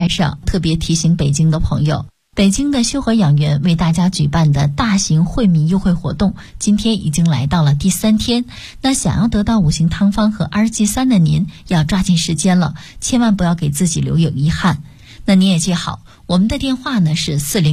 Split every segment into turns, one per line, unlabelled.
上特别提醒北京的朋友，北京的修和养元为大家举办的大型惠民优惠活动，今天已经来到了第3天。那想要得到五行汤方和RG3的您，要抓紧时间了，千万不要给自己留有遗憾。那您也记好，我们的电话呢是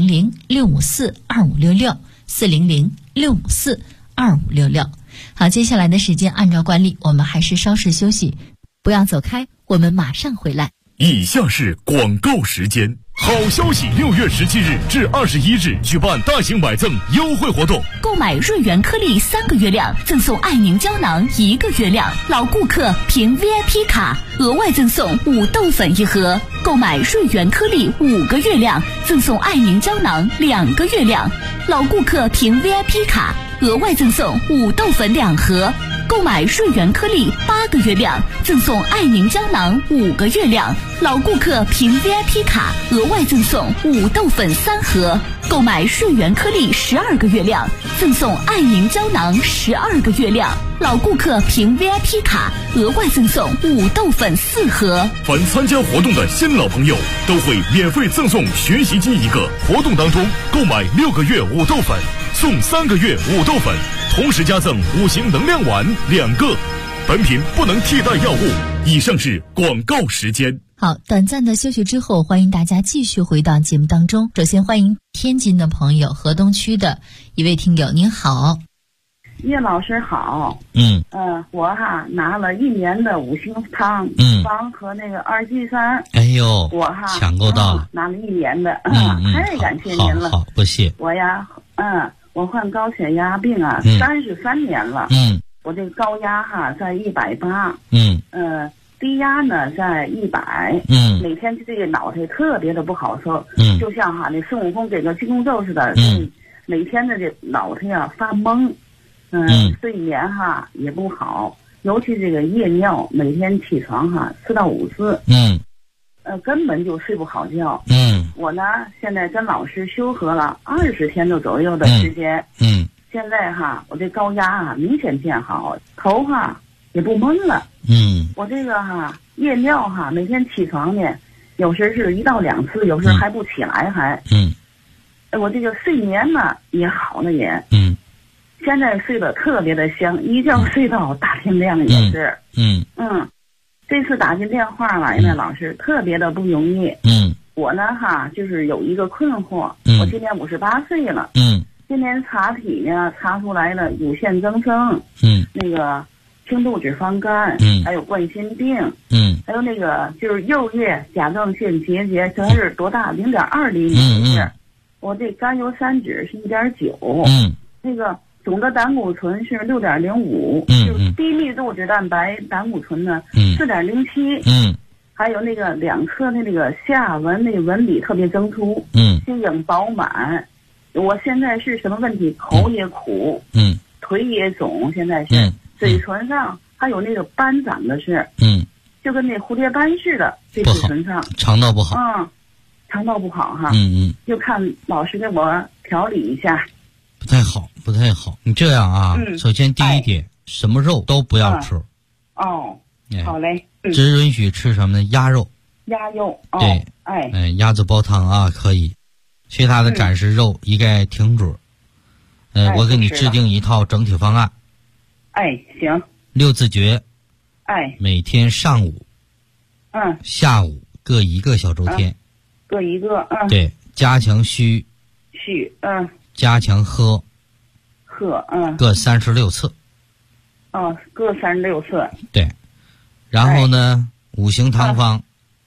400-654-2566，400-654-2566。好，接下来的时间按照惯例，我们还是稍事休息，不要走开，我们马上回来。
以下是广告时间。好消息！6月17日至21日举办大型买赠优惠活动，
购买润元颗粒3个月量，赠送爱宁胶囊1个月量，老顾客凭 VIP 卡额外赠送5豆粉1盒；购买润元颗粒5个月量，赠送爱宁胶囊2个月量，老顾客凭 VIP 卡额外赠送5豆粉2盒；购买润元颗粒8个月量，赠送爱宁胶囊5个月量，老顾客凭 VIP 卡额外赠送5豆粉3盒；购买润元颗粒12个月量，赠送爱宁胶囊12个月量，老顾客凭 VIP 卡额外赠送5豆粉4盒。
凡参加活动的新老朋友都会免费赠送学习机1个。活动当中购买6个月5豆粉，送3个月5豆粉，同时加赠5行能量丸2个。本品不能替代药物。以上是广告时间。
好，短暂的休息之后，欢迎大家继续回到节目当中。首先欢迎天津的朋友，河东区的一位听友，您好。
叶老师好。我拿了1年的五行汤方和那个RG3。
哎呦，
我
抢购到了，
拿了1年的，太感谢您了。
好，不谢。
我我患高血压病33年了。我这个高压在180。低压呢在100。每天这个脑袋特别的不好受。就像那孙悟空给个金箍咒似的。每天的这脑袋发懵。睡眠也不好，尤其这个夜尿，每天起床4到5次。根本就睡不好觉。我呢现在跟老师修和了20天的左右的时间。现在我这高压明显见好，头也不闷了。我这个夜尿每天起床呢，有时是1到2次，有时还不起来还。我这个睡眠呢也好了也。现在睡得特别的香，一觉睡到大天亮也是。这次打进电话来呢，老师特别的不容易。我呢就是有一个困惑。我今年58岁了。今年查体呢查出来了乳腺增生。那个轻度脂肪肝。还有冠心病。还有那个就是右叶甲状腺结节，这是多大？0.2厘米。我这甘油三酯是1.9。那个总的胆固醇是6.05。就是低密度脂蛋白胆固醇呢4.07。还有那个2侧的那个下纹那个纹理特别增粗。心影饱满。我现在是什么问题？口也苦。腿也肿，现在是。嘴唇上还有那个斑长的是。就跟那蝴蝶斑似的，这嘴唇上。
肠道不好。
肠道不好就看老师给我调理一下。
不太好。你这样首先第一点，什么肉都不要吃。
好嘞。
只允许吃什么呢？鸭肉。
鸭肉。
对。鸭子煲汤可以，其他的暂时肉应该停止。我给你制定一套整体方案。
行。
6字诀。每天上午。下午各1个小周天。
各1个。
对，加强虚。加强喝。各36次。
各36次。
对。然后呢，五行汤方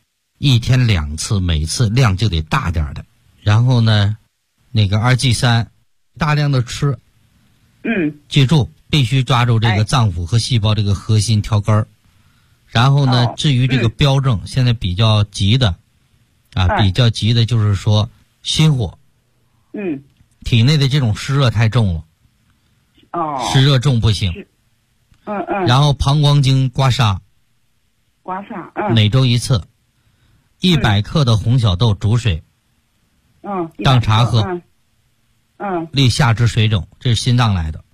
1天2次，每次量就得大点的。然后呢，那个RG3大量的吃。记住必须抓住这个脏腑和细胞这个核心调根儿。然后呢，至于这个标症，现在比较急的就是说心火。体内的这种湿热太重了。湿热重不行。然后膀胱经刮痧。每周1次。100克的红小豆煮水。当茶喝。利下肢水肿，这是心脏来的。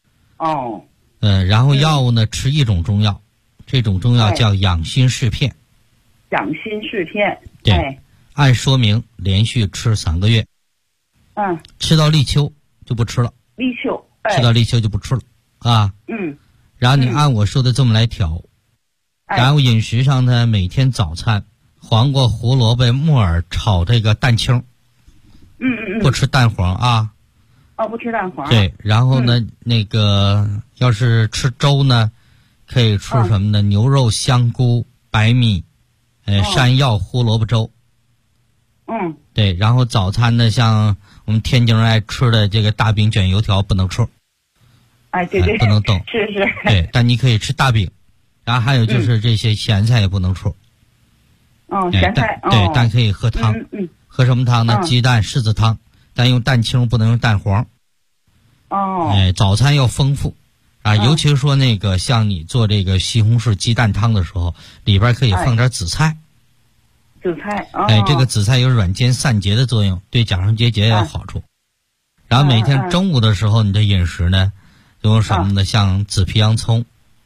然后药物呢，吃1种中药，这种中药叫养心适片。
养心适片。
对。 按说明连续吃3个月。吃到立秋就不吃了。
立秋，
吃到立秋就不吃了啊。然后你按我说的这么来调。然后饮食上呢，每天早餐黄瓜、胡萝卜、木耳炒这个蛋清。不吃蛋黄啊。
不吃蛋黄。
对，然后呢，那个要是吃粥呢，可以吃什么呢？牛肉、香菇、白米，山药、胡萝卜粥。对，然后早餐呢，像我们天津人爱吃的这个大饼卷油条不能吃。
对对，
不能动。
是。
对，但你可以吃大饼，然后还有就是这些咸菜也不能吃。
咸菜。
对，但可以喝汤。喝什么汤呢？鸡蛋柿子汤，但用蛋清，不能用蛋黄。早餐要丰富啊，尤其是说那个像你做这个西红柿鸡蛋汤的时候，里边可以放点紫菜。
紫菜。
这个紫菜有软坚散结的作用，对甲状结节也有好处。然后每天中午的时候，你的饮食呢，用什么呢？像紫皮洋葱。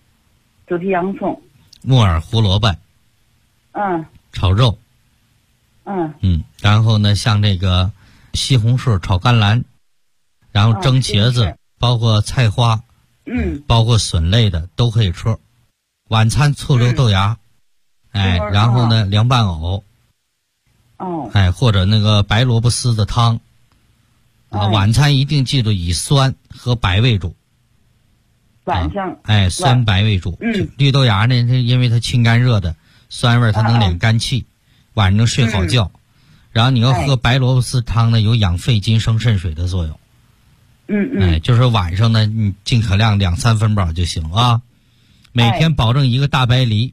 木耳、胡萝卜。炒肉。然后呢，像这个西红柿炒甘蓝，然后蒸茄子，包括菜花，包括笋类的都可以吃。晚餐醋溜豆芽，然后呢凉拌藕，或者那个白萝卜丝的汤。晚餐一定记住以酸和白为主。
晚上。
酸白为主。绿豆芽呢，因为它清肝热的，酸味它能敛肝气，晚上睡好觉。然后你要喝白萝卜丝汤呢，有养肺金生肾水的作用。就是晚上呢，你尽可量2-3分饱就行啊。每天保证一个大白梨。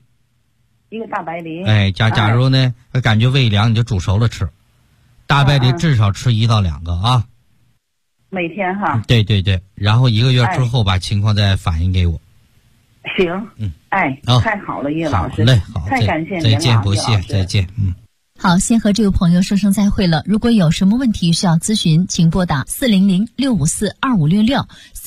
假如呢感觉胃凉，你就煮熟了吃。大白梨至少吃1到2个啊。
每天哈。
对，然后1个月之后把情况再反映给我。
行。太好了，叶老师。
好嘞，好，
太感谢您了。
再见，不谢，再见。
好，先和这位朋友说声再会了。如果有什么问题需要咨询，请拨打400-654-2566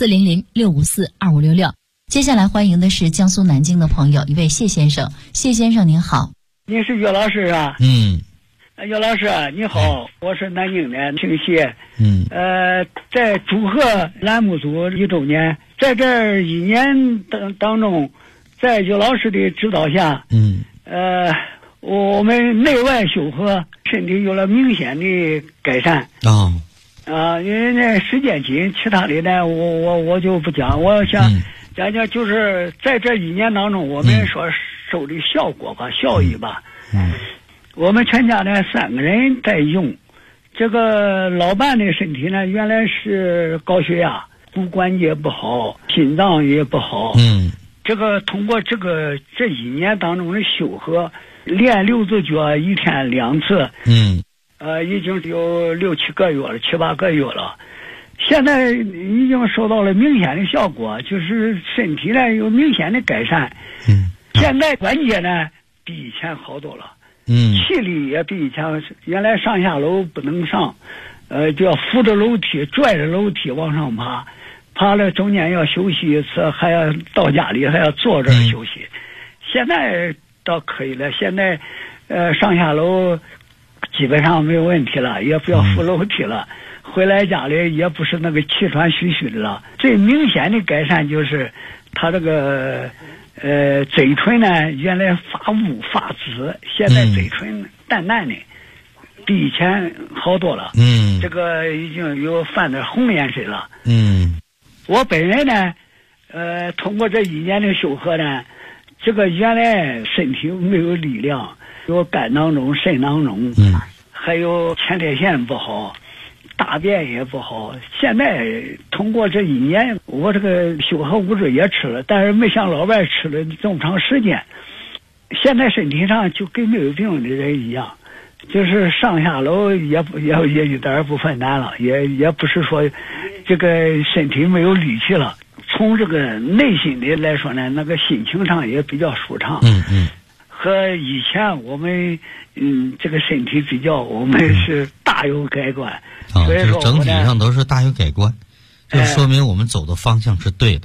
400-654-2566。接下来欢迎的是江苏南京的朋友，一位谢先生。谢先生您好。
您是岳老师啊？岳老师你好，我是南京的姓谢。在祝贺栏目组1周年，在这1年当中，在岳老师的指导下，我们内外修和，身体有了明显的改善。因为那时间紧，其他的呢，我就不讲。我想讲讲，就是在这1年当中，我们所收的效果吧，效益吧。我们全家呢3个人在用。这个老伴的身体呢，原来是高血压，骨关节不好，心脏也不好。这个通过这1年当中的修和，练6字脚1天2次。已经有6-7个月了，7-8个月了。现在已经收到了明显的效果，就是身体呢有明显的改善。现在关节呢比以前好多了。气力也比以前，原来上下楼不能上，就要扶着楼梯、拽着楼梯往上爬，爬了中间要休息一次，还要到家里还要坐着休息。现在倒可以了，现在上下楼基本上没有问题了，也不要扶楼梯了。回来家里也不是那个气喘吁吁的了。最明显的改善就是他这个嘴唇呢，原来发乌发紫，现在嘴唇淡淡的，比以前好多了。这个已经有泛点红颜色了。我本人呢通过这1年的修和呢，这个原来身体没有力量，有肝囊肿、肾囊肿，还有前列腺不好，大便也不好。现在通过这1年，我这个修和物质也吃了，但是没像老外吃了这么长时间。现在身体上就跟没有病的人一样，就是上下楼也一点不分担了，也不是说这个身体没有力气了。从这个内心的来说呢，那个心情上也比较舒畅。和以前我们这个身体比较，我们是大有改观。所以说
整体上都是大有改观，就说明我们走的方向是对的。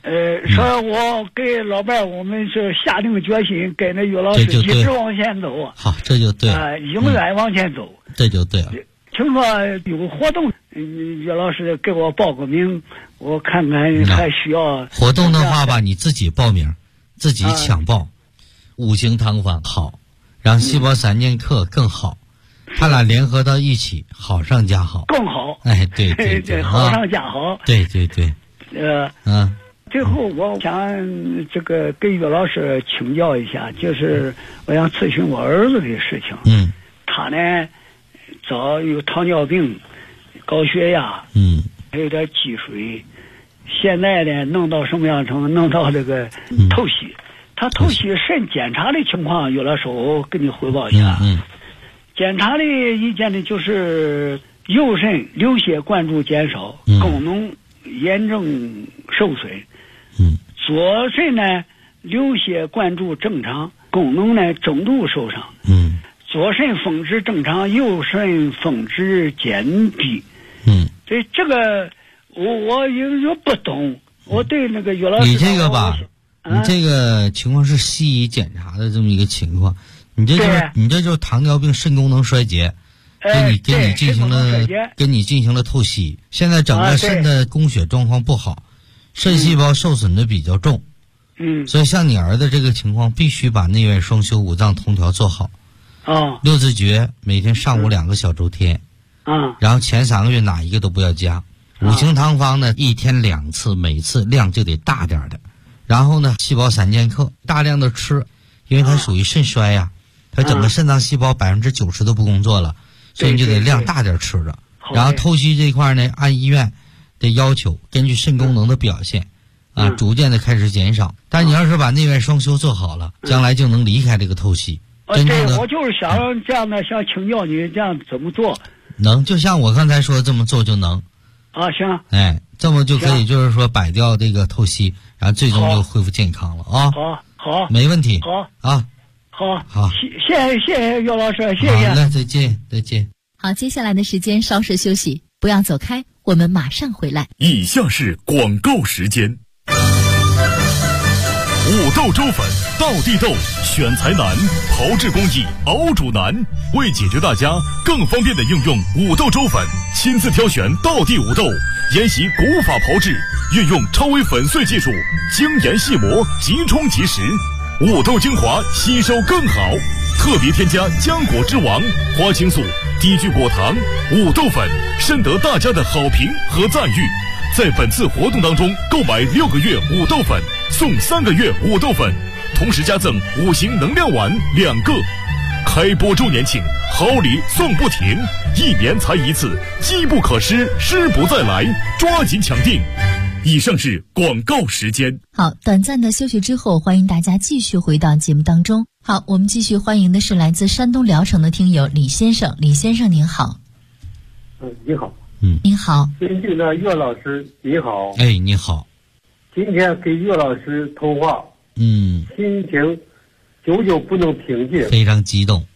说我给老伴儿，我们是下定决心跟着岳老师一直往前走。
好，这就对。
永远往前走。
这就对了。
听说有活动，岳老师给我报个名，我看看还需要。
活动的话吧，你自己报名，自己抢报。五行汤方好，让细胞3剑客更好，他俩联合到一起，好上加好，
更好。
哎，对对对，
好上加好。
对对对。
最后我想这个跟岳老师请教一下，就是我想咨询我儿子的事情。他呢早有糖尿病、高血压，还有点积水，现在呢弄到什么样程度？弄到这个透析。他透析肾检查的情况，岳老师我跟你汇报一下。检查的意见呢就是右肾流血灌注减少，功能严重受损。左肾呢流血灌注正常，功能呢中度受伤。左肾峰值正常，右肾峰值减低。所以这个我有不懂，我对那个岳老师
你这个吧，你这个情况是西医检查的这么一个情况，你这就是糖尿病肾功能衰竭。跟你进行了透析，现在整个肾的供血状况不好，肾细胞受损的比较重。所以像你儿子这个情况，必须把内外双修、五脏同调做好。六字诀每天上午2个小周天。然后前3个月哪一个都不要加。五行汤方呢，一天2次，每次量就得大点的。然后呢，细胞3剑客大量的吃，因为它属于肾衰呀，它整个肾脏细胞90%都不工作了。所以你就得量大点吃着，然后透析这块呢，按医院的要求，根据肾功能的表现，逐渐的开始减少。但你要是把内外双修做好了，将来就能离开这个透析。
对，我就是想这样的，想请教你这样怎么做。
能，就像我刚才说这么做就能。
行。
哎，这么就可以，就是说摆掉这个透析，然后最终就恢复健康了啊。
好，
没问题。
好，谢谢岳老师，谢谢。
好嘞，再见。
好，接下来的时间稍事休息，不要走开，我们马上回来。
以下是广告时间。五豆粥粉，道地豆，选材难，炮制工艺，熬煮难。为解决大家更方便的应用五豆粥粉，亲自挑选道地五豆，研习古法炮制，运用超微粉碎技术，精研细磨，即冲即食。五豆精华吸收更好，特别添加浆果之王、花青素、低聚果糖、五豆粉，深得大家的好评和赞誉。在本次活动当中，购买6个月五豆粉送3个月五豆粉，同时加赠5行能量丸2个。开播周年庆，好礼送不停，1年才1次，机不可失，失不再来，抓紧抢订。以上是广告时间。
好，短暂的休息之后，欢迎大家继续回到节目当中。好，我们继续欢迎的是来自山东聊城的听友李先生。李先生您好。
你好。
您好。
尊敬的岳老师你好。
哎，你好。
今天给岳老师通话，心情久久不能平静，
非常激动。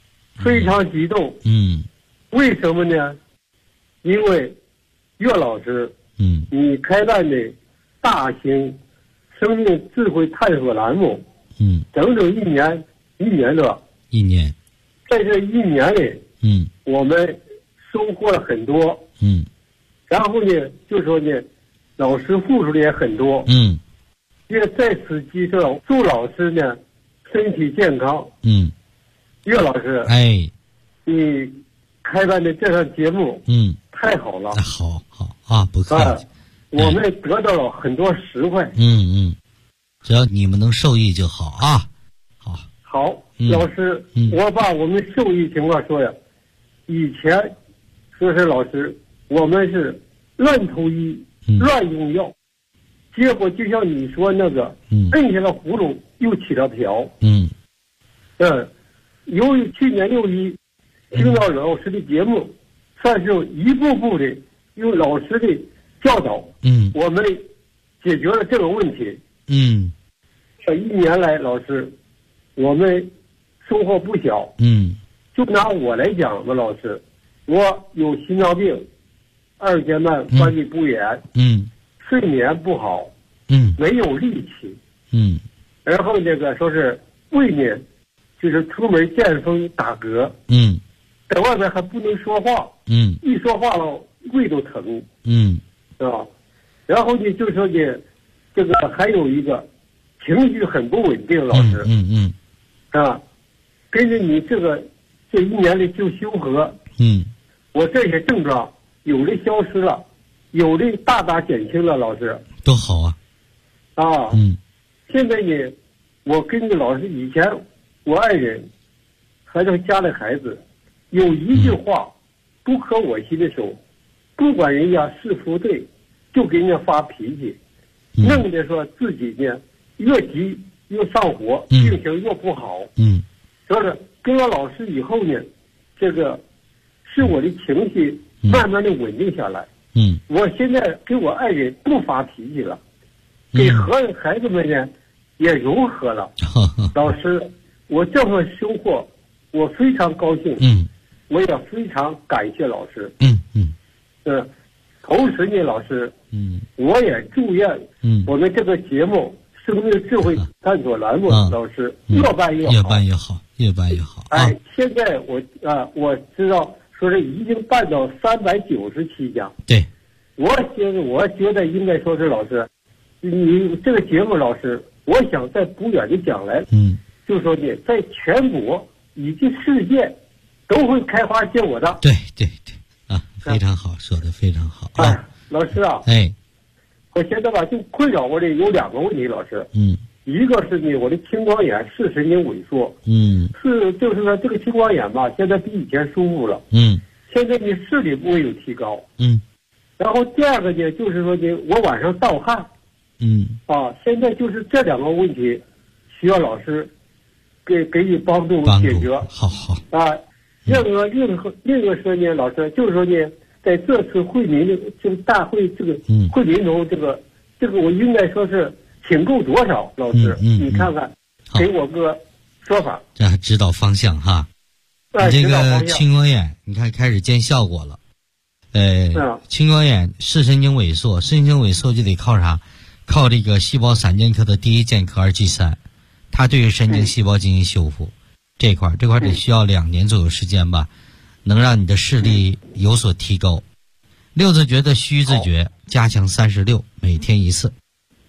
为什么呢？因为岳老师你开办的大型生命智慧探索栏目，整整1年多。在这1年里，我们收获了很多。然后呢，就说呢，老师付出的也很多。也在此机会祝老师呢身体健康。岳老师，你开办的这档节目，太好了。
好啊，不客气。
我们得到了很多实惠。
只要你们能受益就好啊。
好，老师，我把我们受益情况说呀。以前说是老师，我们是乱投医、乱用药，结果就像你说那个，摁下了葫芦又起了瓢。由于去年6一听到老师的节目，算是一步步的用老师的教导，我们解决了这个问题。这1年来，老师，我们收获不小。就拿我来讲吧，老师，我有心脏病、2间慢关闭不严，睡眠不好， 没有力气，然后那个说是胃呢，就是出门见风打嗝，在外面还不能说话，一说话了胃都疼，是吧？然后呢，就说呢，这个还有一个情绪很不稳定，老师，啊，根据你这一年的就修和，我这些症状有的消失了，有的大大减轻了，老师。
多好啊！
现在呢，我跟着老师以前，我爱人还有家里孩子，有一句话不合我心的时候，不管人家是否对，就给人家发脾气，弄得说自己呢越急越上火，病情越不好。说是跟了老师以后呢，这个使我的情绪慢慢的稳定下来。我现在给我爱人不发脾气了，给孩子们呢也融合了。老师，我这份收获我非常高兴。我也非常感谢老师。同时呢，老师，我也祝愿我们这个节目《生命智慧探索》栏目，老师越办越好，
越办越好，越办越好。
现在我知道说是已经办到397家。
对，
我觉得应该说是老师，你这个节目，老师，我想在不远的将来，就说呢，在全国以及世界都会开花结果的。
对啊，非常好，说的非常好啊，
老师啊，我现在吧就困扰我的有2个问题，老师，一个是呢我的青光眼视神经萎缩，就是说这个青光眼吧现在比以前舒服了，现在呢视力部位有提高，然后第二个呢就是说呢我晚上盗汗，现在就是这2个问题需要老师给予帮助解决。
好
另一个说呢，老师就是说呢，在这次惠民的这个大会这个惠民中，这个我应该说是请购多少？老师，你看看，给我个说法，
指导方向哈。你这个青光眼，你看开始见效果了。青光眼视神经萎缩，视神经萎缩就得靠啥？靠这个细胞散剑客的第一剑客2G3，它对于神经细胞进行修复。这块得需要2年左右时间吧，能让你的视力有所提高。6字诀的虚字诀加强36，每天1次。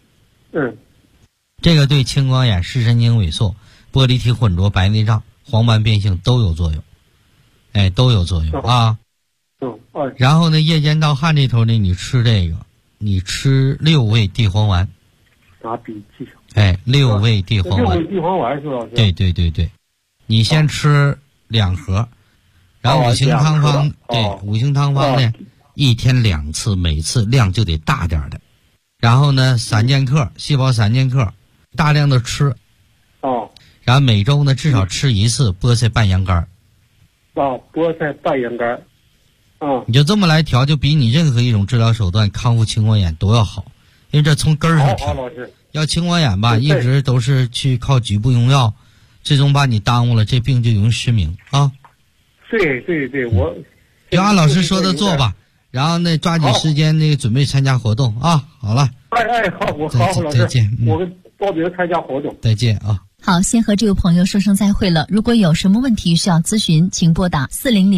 这个对青光眼、视神经萎缩、玻璃体混浊、白内障、黄斑变性都有作用。都有作用啊。然后呢，夜间盗汗这头呢，你吃6味地黄丸。
拿笔记上。
6味地黄丸。
6味地黄丸是吧？
对。你先吃2盒，然后五行汤方，五行汤方呢，1天2次，每次量就得大点的。然后呢，散剑客细胞散剑客大量的吃，然后每周呢至少吃1次菠菜半羊肝。
菠菜半羊肝。
你就这么来调，就比你任何一种治疗手段康复青光眼都要好，因为这从根儿上调。要青光眼吧，一直都是去靠局部用药。最终把你耽误了，这病就容易失明啊！
对，我
就按老师说的做吧，然后呢，抓紧时间准备参加活动啊！好了，
好，老师，
再见，
我报名参加活动，
再见啊！
好，先和这位朋友说声再会了。如果有什么问题需要咨询，请拨打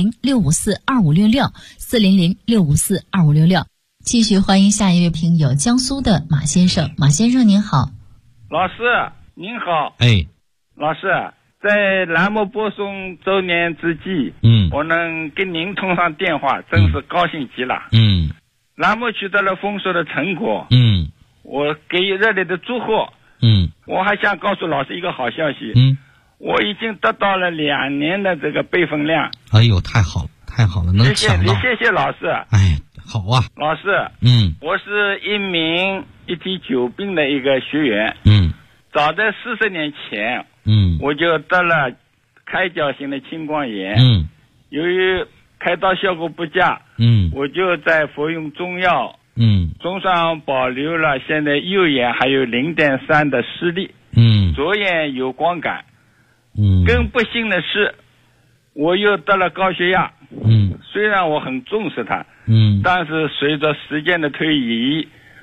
400-654-2566，400-654-2566。继续欢迎下一位朋友，江苏的马先生。马先生您好。
老师您好。老师，在栏目播送周年之际，我能跟您通上电话，真是高兴极了。栏目取得了丰硕的成果，我给予热烈的祝贺。我还想告诉老师一个好消息，我已经得到了2年的这个备份量。
哎呦，太好了，能抢到。
谢谢老师。
好啊。
老师，我是一名一体久病的一个学员。早在40年前，我就得了开角型的青光眼。由于开刀效果不佳，我就在服用中药。综上保留了现在右眼还有0.3的视力。左眼有光感。更不幸的是，我又得了高血压。虽然我很重视它，但是随着时间的推移，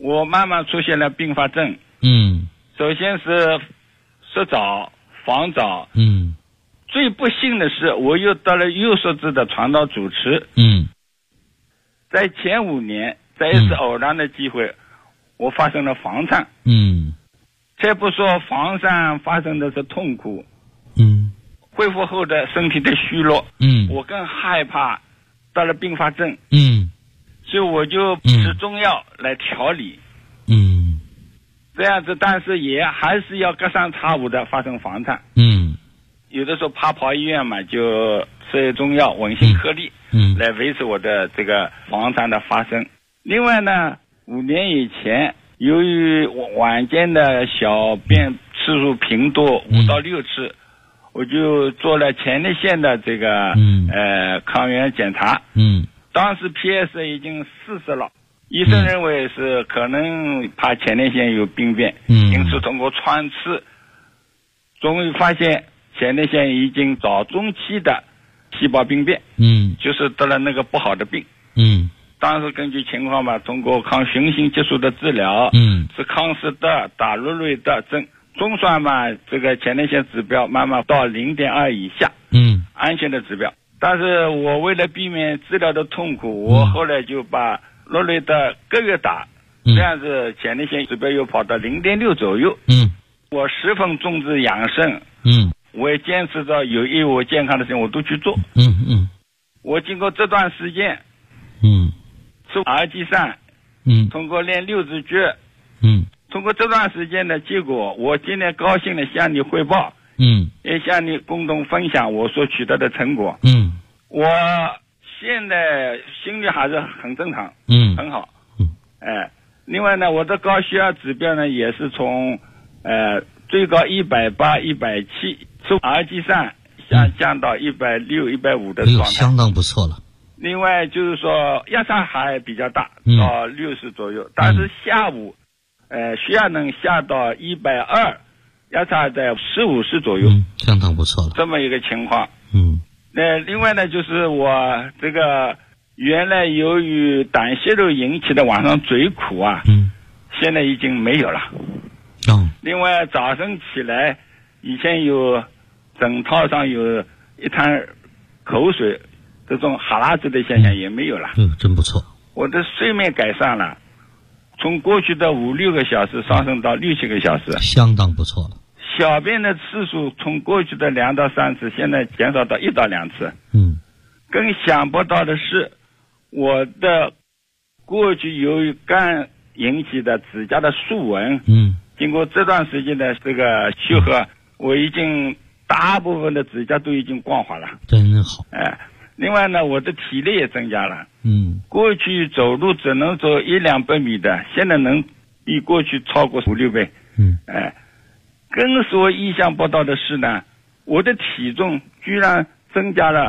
我慢慢出现了并发症。首先是湿早、房早。最不幸的是，我又得了右宿质的肠道阻滞。在前5年，在一次偶然的机会，我发生了房颤。且不说房颤发生的是痛苦，恢复后的身体的虚弱，我更害怕得了并发症，所以我就吃中药来调理，这样子，但是也还是要隔三差五的发生房颤，有的时候怕跑医院嘛，就吃中药稳心颗粒，来维持我的这个房颤的发生。另外呢，5年以前，由于晚间的小便次数频多，5到6次，我就做了前列腺的这个抗原检查，当时 PS 已经40了，医生认为是可能怕前列腺有病变，因此通过穿刺，终于发现前列腺已经早中期的细胞病变，就是得了那个不好的病，当时根据情况嘛，通过抗循行激素的治疗，是康斯德、达洛瑞德症，中算嘛，这个前列腺指标慢慢到0.2以下，安全的指标。但是我为了避免治疗的痛苦，我后来就把洛瑞德个月打，这样子前列腺指标又跑到0.6左右。我十分重视养生，我也坚持着有益我健康的事情我都去做。我经过这段时间，吃R G 3，通过练6字诀，通过这段时间的结果，我今天高兴的向你汇报，也向你共同分享我所取得的成果。我现在心率还是很正常，很好。另外呢，我的高血压指标呢也是从最高180、170，吃R G 3降到160、150的状态，
相当不错了。
另外就是说压差还比较大，到60左右，但是下午血压能下到120，压差在40左右，
相当不错了。
这么一个情况。另外呢，就是我这个原来由于胆泄肉引起的晚上嘴苦啊，现在已经没有了。另外早晨起来，以前有枕套上有一滩口水，这种哈喇子的现象也没有了。
真不错。
我的睡眠改善了，从过去的5、6个小时上升到6、7个小时，
相当不错了。
小便的次数从过去的2到3次，现在减少到1到2次。更想不到的是，我的过去由于肝引起的指甲的竖纹，经过这段时间的这个修合，我已经大部分的指甲都已经光滑了，
真好。
另外呢，我的体力也增加了。过去走路只能走100-200米的，现在能比过去超过5-6倍。更使我意想不到的是呢，我的体重居然增加了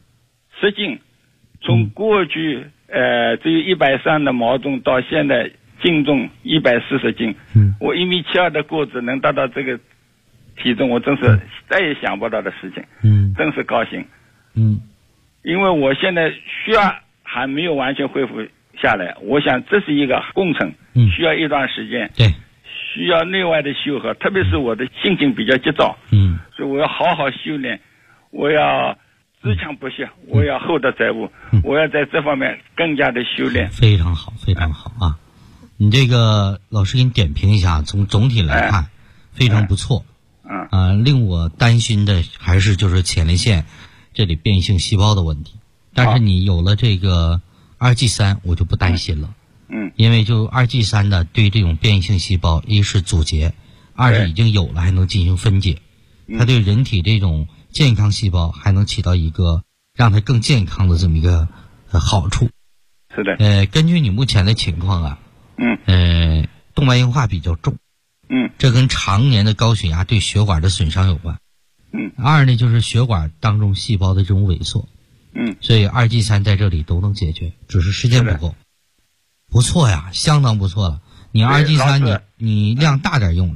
10斤，从过去只有130的毛重到现在净重140斤。我1.72米的个子能达到这个体重，我真是再也想不到的事情。真是高兴。因为我现在血压还没有完全恢复下来，我想这是一个工程，需要一段时间。
对。
需要内外的修合，特别是我的心情比较急躁，所以我要好好修炼，我要自强不息，我要厚德载物，我要在这方面更加的修炼。
非常好，非常好啊！你这个老师给你点评一下，从总体来看，非常不错。令我担心的还是就是前列腺这里变异性细胞的问题，但是你有了这个2G 3，我就不担心了。因为就2G 3的对这种变异性细胞，一是阻截，二是已经有了还能进行分解，它对人体这种健康细胞还能起到一个让它更健康的这么一个好处。
是的。
根据你目前的情况啊，动脉硬化比较重，这跟常年的高血压对血管的损伤有关。二呢就是血管当中细胞的这种萎缩。所以2G 3在这里都能解决，只是时间不够。不错呀，相当不错了。你2G 3你量大点用着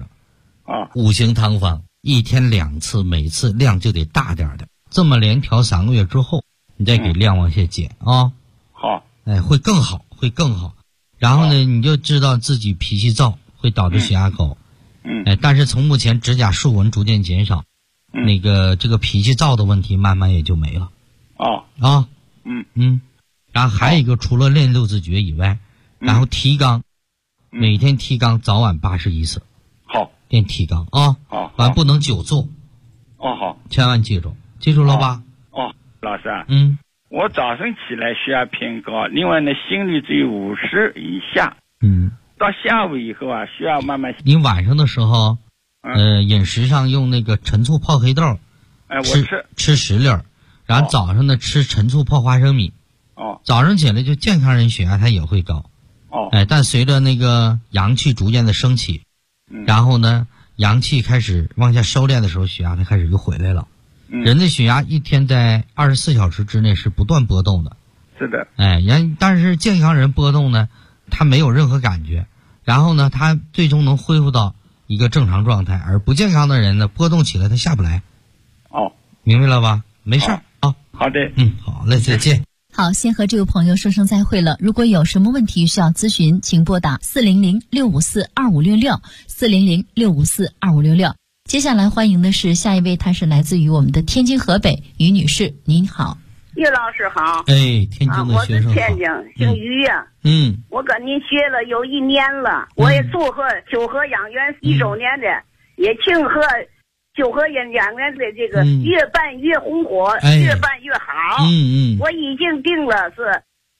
5行汤方1天2次，每次量就得大点的，这么连调3个月之后，你再给量往下减啊。
好。
会更好，会更好。 然后呢，你就知道自己脾气躁，会导致血压高。但是从目前指甲竖纹逐渐减少，这个脾气躁的问题慢慢也就没了。然后还有一个，除了练六字诀以外，然后提肛，每天提肛，早晚81次。
好，
练提肛啊。
好，
完不能久坐。
好，
千万记住了吧？
老师啊。我早上起来血压偏高，另外呢，心率只有50以下。到下午以后啊，血压慢慢。
你晚上的时候，饮食上用那个陈醋泡黑豆，
我
吃10粒，然后早上呢吃陈醋泡花生米。早上起来就健康人血压它也会高。但随着那个阳气逐渐的升起，然后呢，阳气开始往下收敛的时候，血压它开始又回来了。人的血压一天在24小时之内是不断波动的。
是的。
但是健康人波动呢，他没有任何感觉，然后呢，他最终能恢复到一个正常状态，而不健康的人呢，波动起来他下不来。明白了吧？没事啊。
好的。
好嘞，再见。
好，先和这位朋友说声再会了。如果有什么问题需要咨询，请拨打400-654-2566 400-654-2566。接下来欢迎的是下一位，她是来自于我们的天津河北于女士，您好。
于老师好。
天津的学生好。
我是天津，姓于呀。我跟您学了有1年了，我也祝贺九河养元1周年的，也庆贺九河养元的这个越办越红火，越办越好。我已经订了是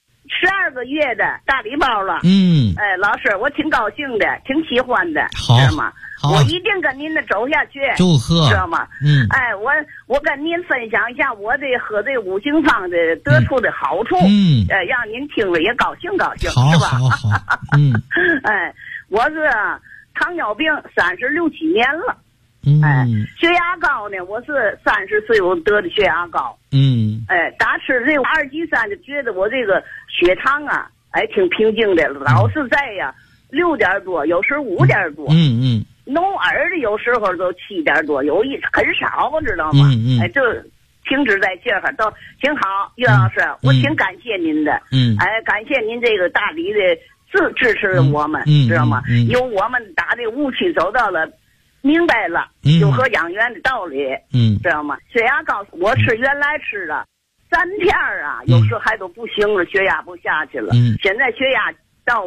12个月的大礼包了。老师，我挺高兴的，挺喜欢的，知道吗？我一定跟您的走下去，
祝贺，
知道吗？我跟您分享一下我的喝这五行方的得出的好处，让您听了也高兴，是吧？
好。
我是糖尿病36、7年了。血压高呢，我是30岁我得的血压高。打吃这2G3就觉得我这个血糖啊，挺平静的，老是在呀6点多，有时5点多。弄耳的有时候都7点多，很少，知道吗？就停止在这儿都挺好。于老师，我挺感谢您的。感谢您这个大力的支持我们，知道吗？由我们打的误区走到了。明白了，九河养元的道理，知道吗？血压高，我原来吃了3片啊，有时候还都不行了，血压不下去了。现在血压到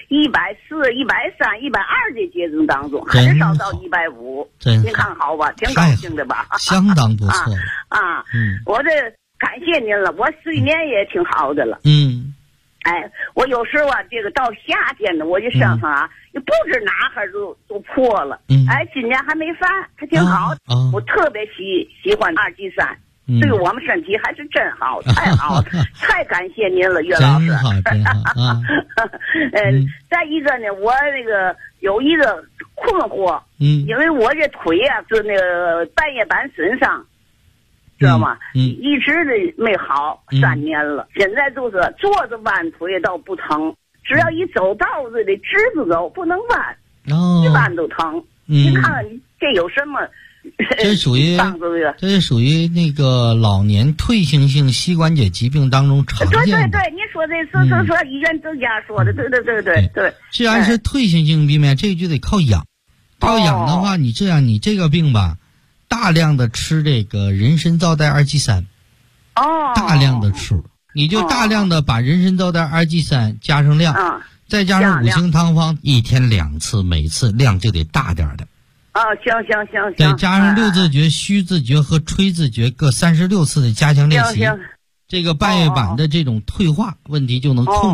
140、130、120的阶段当中，很少到150。您看好吧，挺高兴的吧？
相当不错
我这感谢您了，我睡眠也挺好的了。我有时候这个到夏天呢，我就想想也不知哪哈都破了。今年还没犯，还挺好。我特别喜欢2G3，对我们身体还是真好，太好了，太感谢您了，岳老师。
真好
再一个呢，我那个有一个困惑，因为我这腿是那个半月板损伤。知道吗？一直的没好，3年了。现在就是坐着弯腿倒不疼，只要一走道子得直着走，不能弯，一弯都疼。你看看这有什么？
这属于那个老年退行性膝关节疾病当中常见的。
对，你说这说医院专家说的，对。
既然是退行性病变，这就得靠养。靠养的话，你这个病吧。大量的吃这个人参皂苷2G3，大量的吃，你就大量的把人参皂苷2G3加上量，再加上五行汤方，1天2次，每次量就得大点的。
行。
再加上六字诀、虚字诀和吹字诀各36次的加强练习，这个半月板的这种退化问题就能控制。